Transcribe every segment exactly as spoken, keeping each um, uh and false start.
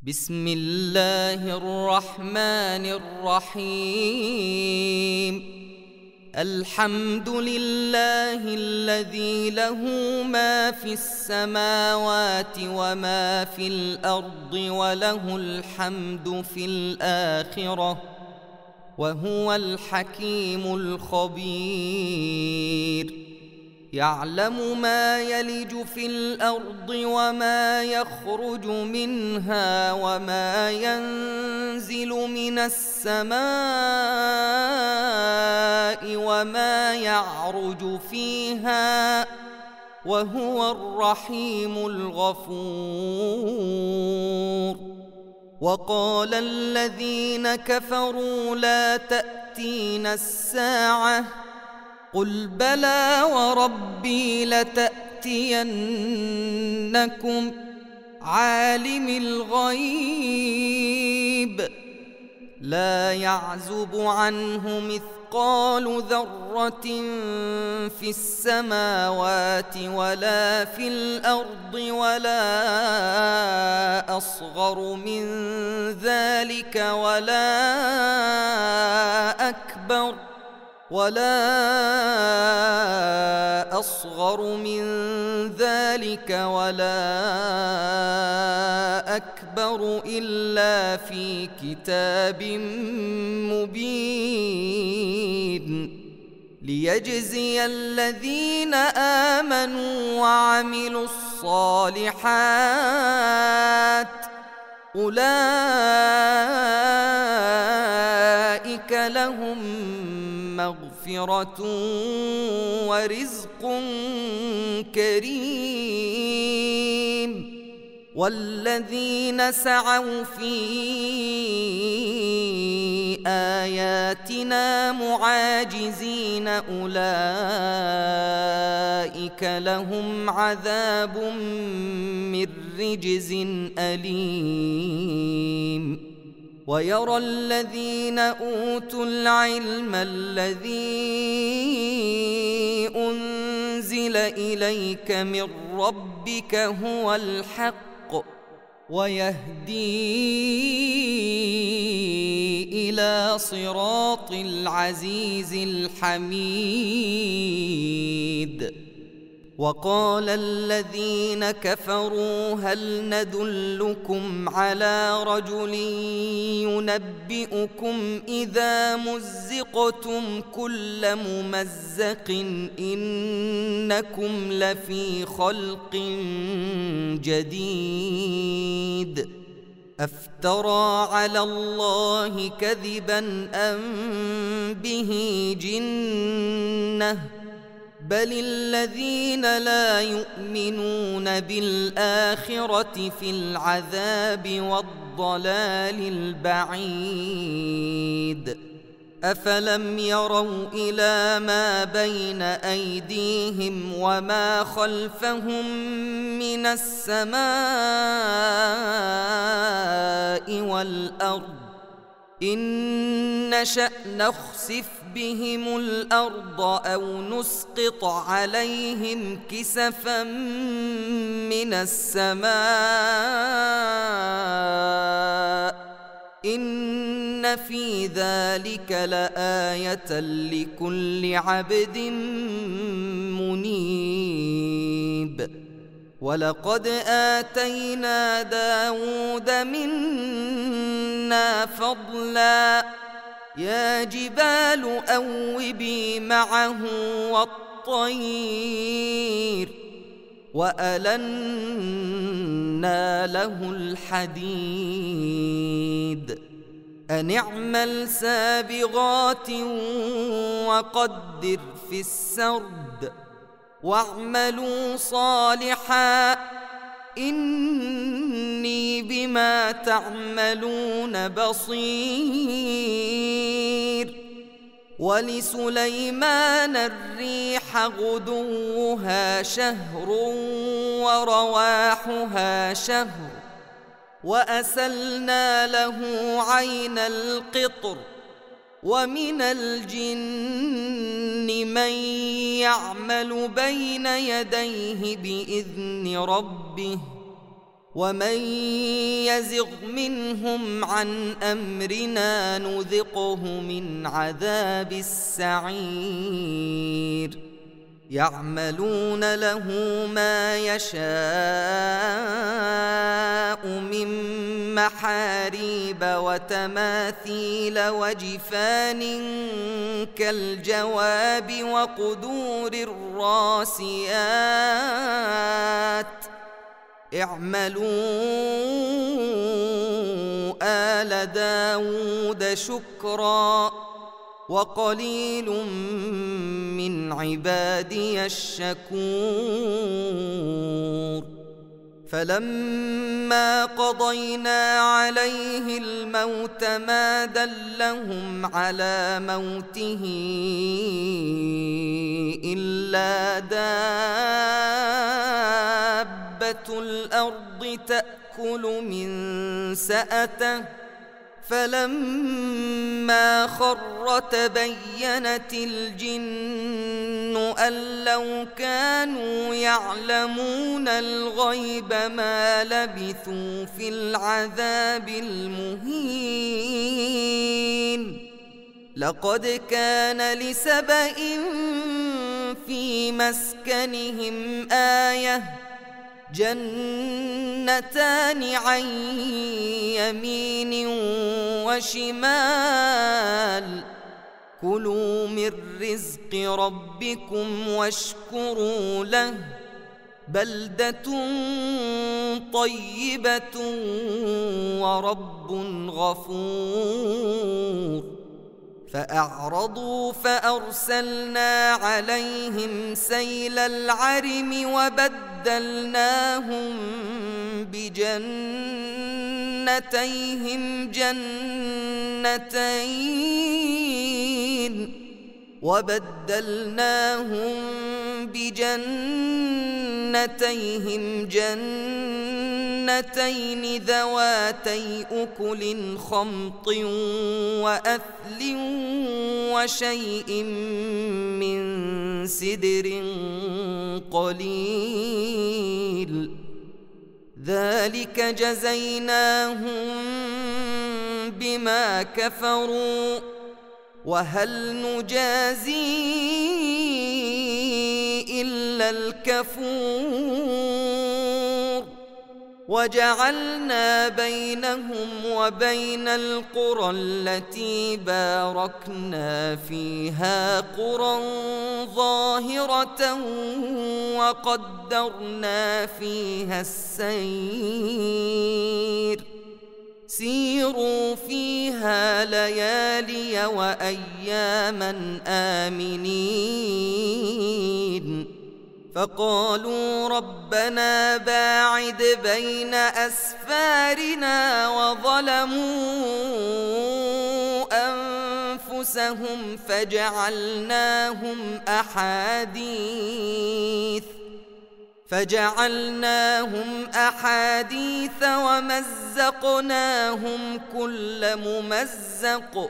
بسم الله الرحمن الرحيم. الحمد لله الذي له ما في السماوات وما في الأرض وله الحمد في الآخرة وهو الحكيم الخبير. يعلم ما يلج في الأرض وما يخرج منها وما ينزل من السماء وما يعرج فيها وهو الرحيم الغفور. وقال الذين كفروا لا تأتينا الساعة قل بلى وربي لتأتينكم عالم الغيب لا يعزب عنه مثقال ذرة في السماوات ولا في الأرض ولا أصغر من ذلك ولا أكبر ولا أصغر من ذلك ولا أكبر إلا في كتاب مبين ليجزي الذين آمنوا وعملوا الصالحات أولئك لهم مغفرة ورزق كريم. والذين سعوا في آياتنا معاجزين أولئك لهم عذاب من رجز أليم. ويرى الذين أوتوا العلم الذي أنزل إليك من ربك هو الحق ويهدي إلى صراط العزيز الحميد. وقال الذين كفروا هل ندلكم على رجل ينبئكم إذا مزقتم كل ممزق إنكم لفي خلق جديد أفترى على الله كذبا أم به جنة بل الذين لا يؤمنون بالآخرة في العذاب والضلال البعيد. أفلم يروا إلى ما بين أيديهم وما خلفهم من السماء والأرض إن نشأ نخسف بهم الأرض أو نسقط عليهم كسفا من السماء إن في ذلك لآية لكل عبد منيب. ولقد آتينا داود منا فضلا يا جبال أوبي معه والطير وألنا له الحديد أن اعمل سابغات وقدر في السرد واعملوا صالحا إني بما تعملون بصير. ولسليمان الريح غدوها شهر ورواحها شهر وأسلنا له عين القطر ومن الجن من يعمل بين يديه بإذن ربه ومن يزغ منهم عن أمرنا نذقه من عذاب السعير يعملون له ما يشاء من محاريب وتماثيل وجفان كالجواب وقدور الراسيات اعملوا آل داود شكرا وقليل من عبادي الشكور فلما قضينا عليه الموت ما دلهم على موته إلا دابة الأرض تأكل من سأته فلما خر تبينت الجن أن لو كانوا يعلمون الغيب ما لبثوا في العذاب المهين لقد كان لسبإ في مسكنهم آية جنتان عن يمين وشمال كلوا من رزق ربكم واشكروا له بلدة طيبة ورب غفور فأعرضوا فأرسلنا عليهم سيل العرم وبدلناهم بجنتيهم جنتين وبدلناهم بجنتيهم جنتين ذواتي أكل خمط وأثل وشيء من سدر قليل ذلك جزيناهم بما كفروا وهل نجازي إلا الكفور وجعلنا بينهم وبين القرى التي باركنا فيها قرى ظاهرة وقدرنا فيها السير سيروا فيها ليالي وأياما آمنين فقالوا ربنا باعد بين أسفارنا وظلموا أنفسهم فجعلناهم أحاديث فجعلناهم أحاديث ومزقناهم كل ممزق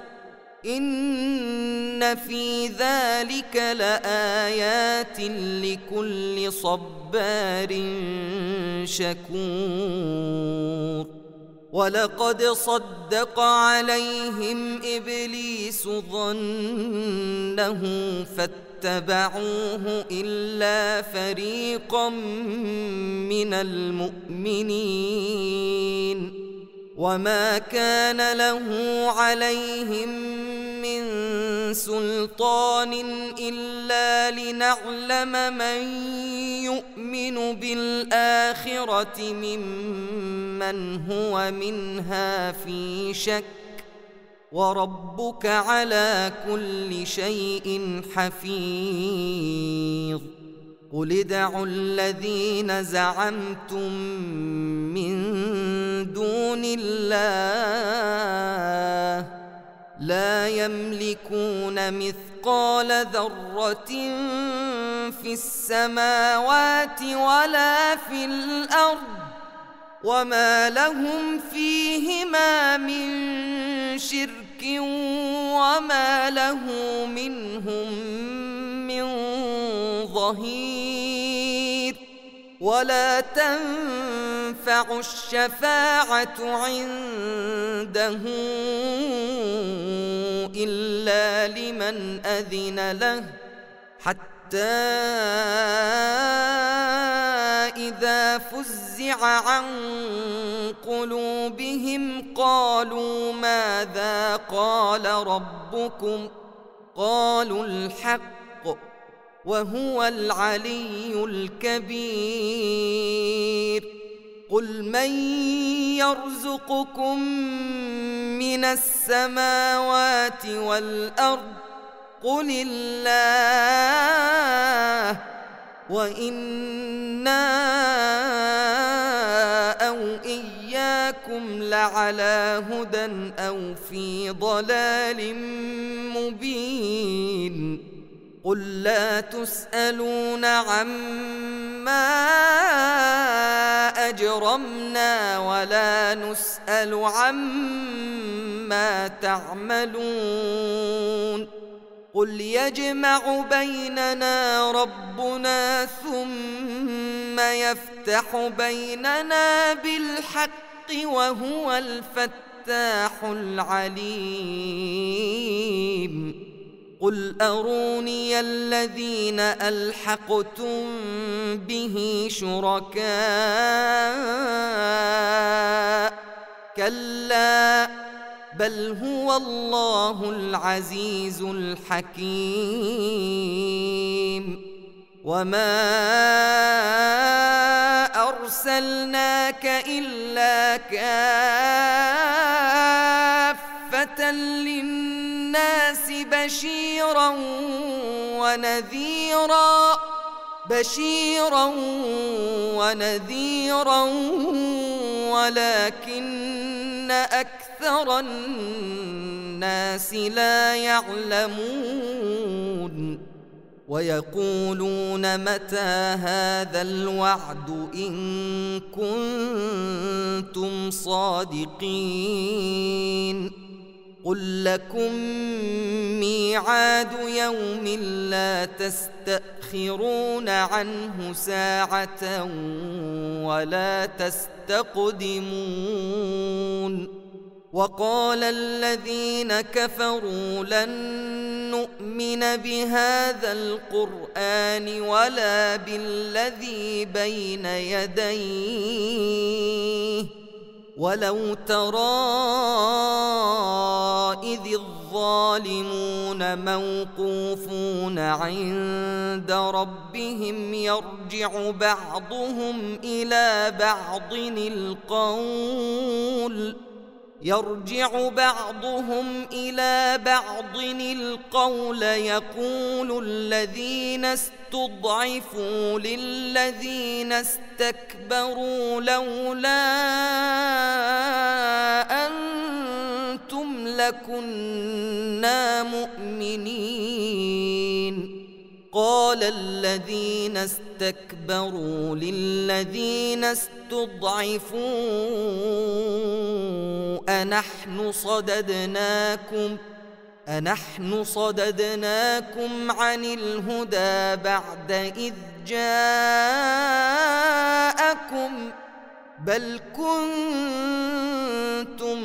إن في ذلك لآيات لكل صبار شكور ولقد صدق عليهم إبليس ظنه فاتبعوه إلا فريقا من المؤمنين وما كان له عليهم من سلطان إلا لنعلم من يؤمن بالآخرة ممن هو منها في شك وربك على كل شيء حفيظ قل ادعوا الذين زعمتم من دون الله لا يملكون مثقال ذرة في السماوات ولا في الأرض وما لهم فيهما من شرك وما له منهم من ظهير ولا تنفع الشفاعة عنده إلا لمن أذن له، حتى إذا فزع عن قلوبهم قالوا ماذا قال ربكم؟ قالوا الحق وهو العلي الكبير. قل من يرزقكم من السماوات والأرض؟ قل الله، وإنا أو إياكم لعلى هدى أو في ضلال مبين. قل لا تسألون عما أجرمنا ولا نسأل عما تعملون. قل يجمع بيننا ربنا ثم يفتح بيننا بالحق وهو الفتاح العليم. قل أروني الذين ألحقتم به شركاء، كلا بل هو الله العزيز الحكيم. وما أرسلناك إلا كافة للناس بشيرا ونذيرا بشيرا ونذيرا ولكن أكثر الناس لا يعلمون. ويقولون متى هذا الوعد إن كنتم صادقين؟ قل لكم ميعاد يوم لا تستأخرون عنه ساعة ولا تستقدمون. وقال الذين كفروا لن نؤمن بهذا القرآن ولا بالذي بين يديه ولو ترى إذ الظالمون موقوفون عند ربهم يرجع بعضهم إلى بعض القول يرجع بعضهم إلى بعض القول يقول الذين استضعفوا للذين استكبروا لولا أنتم لكنا مؤمنين. قال الذين استكبروا للذين استضعفوا أنحن صددناكم أنحن صددناكم عن الهدى بعد إذ جاءكم بل كنتم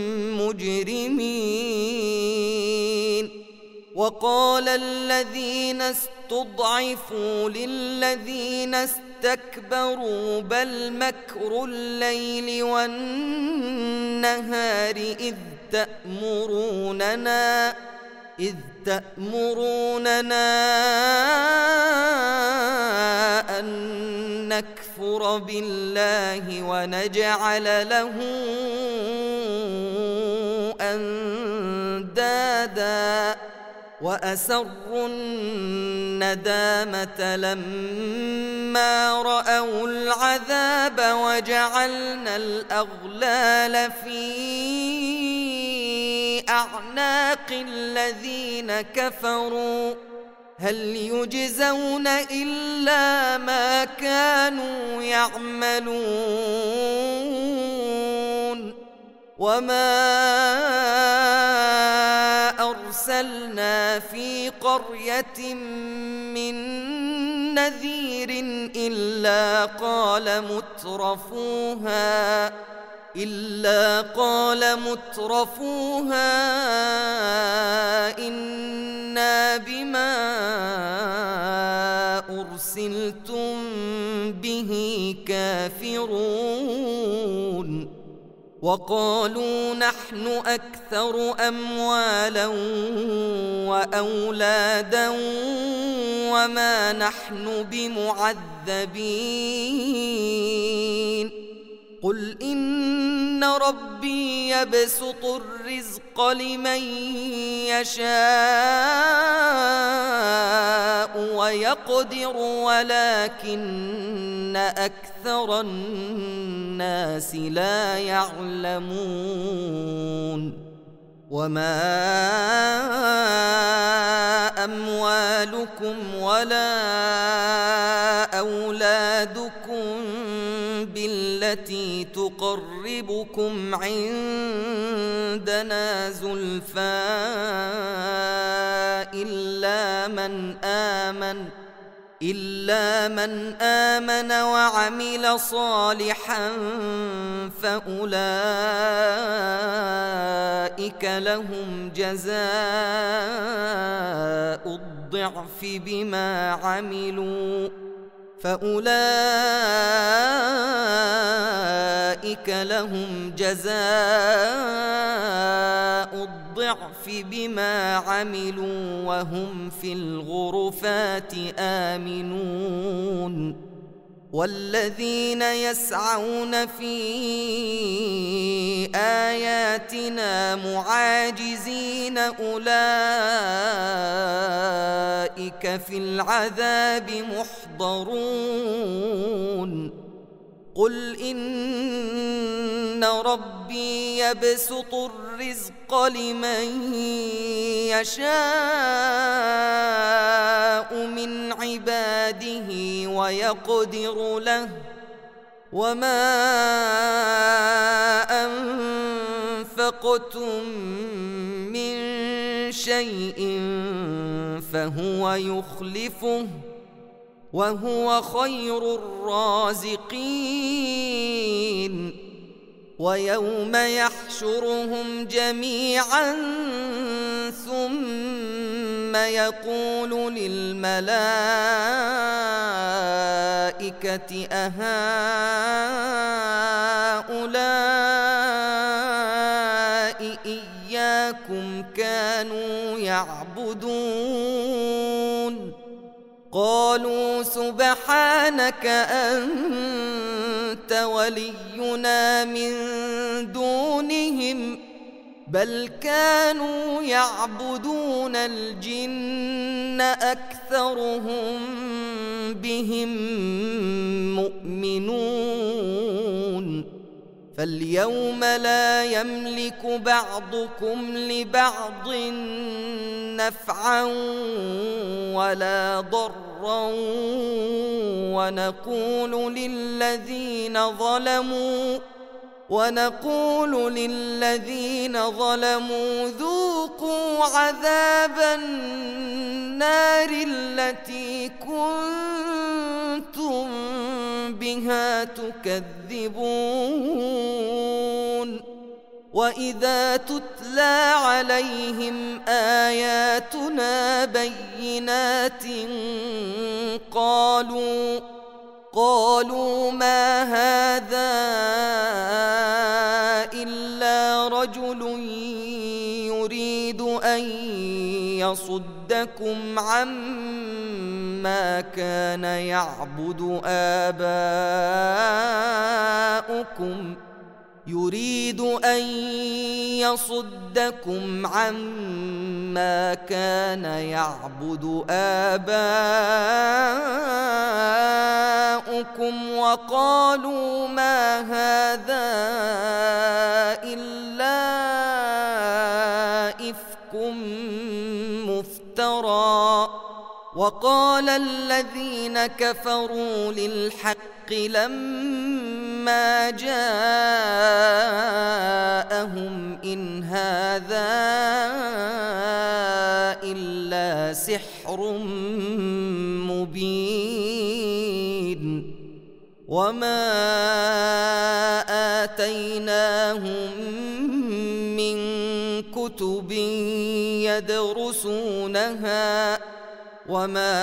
مجرمين. وقال الذين استضعفوا للذين استكبروا بل مكر الليل والنهار إذ تأمروننا إذ تأمروننا أن نكفر بالله ونجعل له أندادا وأسروا الندامة لما رأوا العذاب وجعلنا الأغلال في أعناق الذين كفروا هل يجزون إلا ما كانوا يعملون. وما أرسلنا في قرية من نذير إلا قال مترفوها إلا قال مترفوها إنا بما أرسلتم به كافرون وقالوا نحن أكثر أموالا وأولادا وما نحن بمعذبين قل إن ربي يبسط الرزق لمن يشاء ويقدر ولكن أكثر الناس لا يعلمون وما أموالكم ولا أولادكم بالتي تقربكم عندنا زلفى إلا من آمن إلا من آمن وعمل صالحا فأولئك لهم جزاء الضعف بما عملوا فأولئك لهم جزاء الضعف بما عملوا وهم في الغرفات آمنون والذين يسعون في آياتنا معاجزين أولئك في العذاب محضرون قل إن ربي يبسط الرزق لمن يشاء من عباده ويقدر له وما أنفقتم من شيء فهو يخلفه وهو خير الرازقين ويوم يحشرهم جميعا ثم يقول للملائكة أهؤلاء إياكم كانوا يعبدون قالوا سبحانك أنت ولينا من دونهم بل كانوا يعبدون الجن أكثرهم بهم مؤمنون فاليوم لا يملك بعضكم لبعض نفعا ولا ضرا ونقول للذين ظلموا ونقول للذين ظلموا ذوقوا عذاب النار التي كنتم بها تكذبون وإذا تتلى عليهم آياتنا بينات قالوا قالوا ما هذا إلا رجل يريد أن يصدكم عما كان يعبد آباؤكم يريد أن يصدكم عما كان يعبد آباؤكم وقالوا ما هذا إلا إفك مفترى وقال الذين كفروا للحق لما جاءهم إن هذا إلا سحر مبين آتيناهم من كتب يدرسونها وما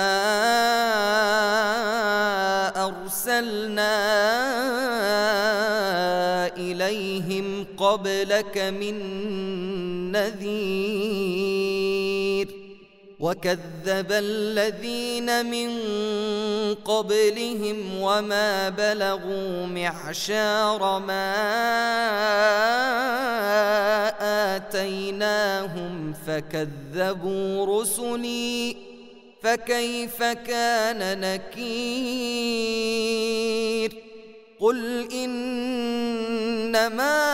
أرسلنا إليهم قبلك من نذير وكذب الذين من قبلهم وما بلغوا معشار ما آتيناهم فكذبوا رسلي فكيف كان نكير قل إنما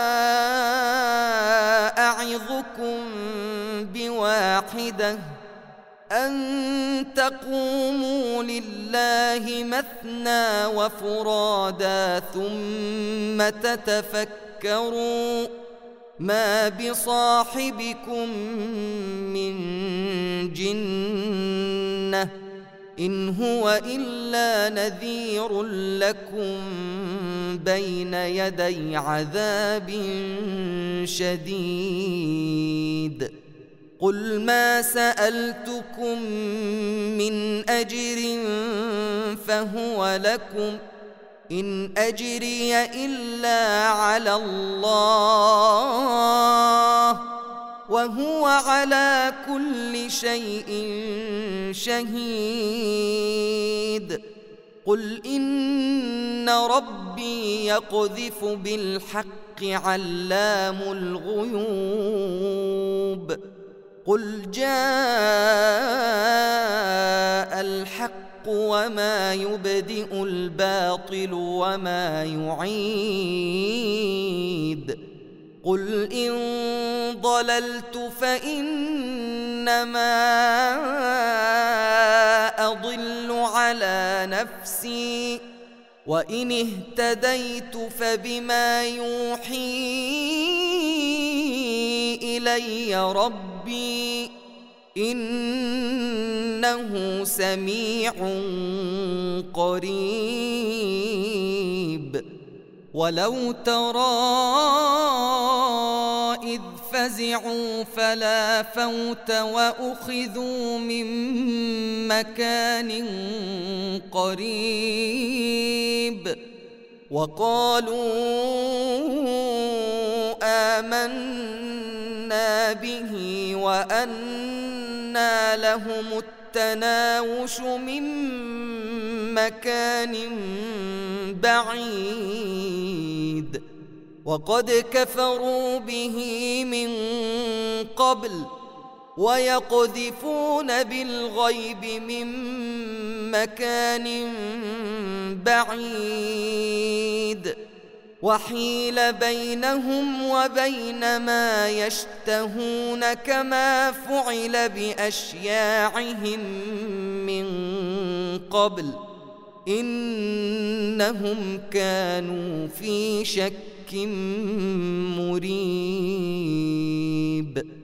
أعظكم بواحدة أن تقوموا لله مثنى وفرادا ثم تتفكروا ما بصاحبكم من جنة إن هو إلا نذير لكم بين يدي عذاب شديد قل ما سألتكم من أجر فهو لكم إن أجري إلا على الله وهو على كل شيء شهيد قل إن ربي يقذف بالحق علام الغيوب قل جاء الحق وما يبدئ الباطل وما يعيد قل إن ضللت فإنما أضل على نفسي وإن اهتديت فبما يوحي إلي ربي إنه سميع قريب ولو ترى إذ فزعوا فلا فوت وأخذوا من مكان قريب وقالوا آمنا به وأنى لهم التناوش من مكان بعيد وقد كفروا به من قبل ويقذفون بالغيب من مكان بعيد وحيل بينهم وبين ما يشتهون كما فعل بأشياعهم من قبل إنهم كانوا في شك مريب.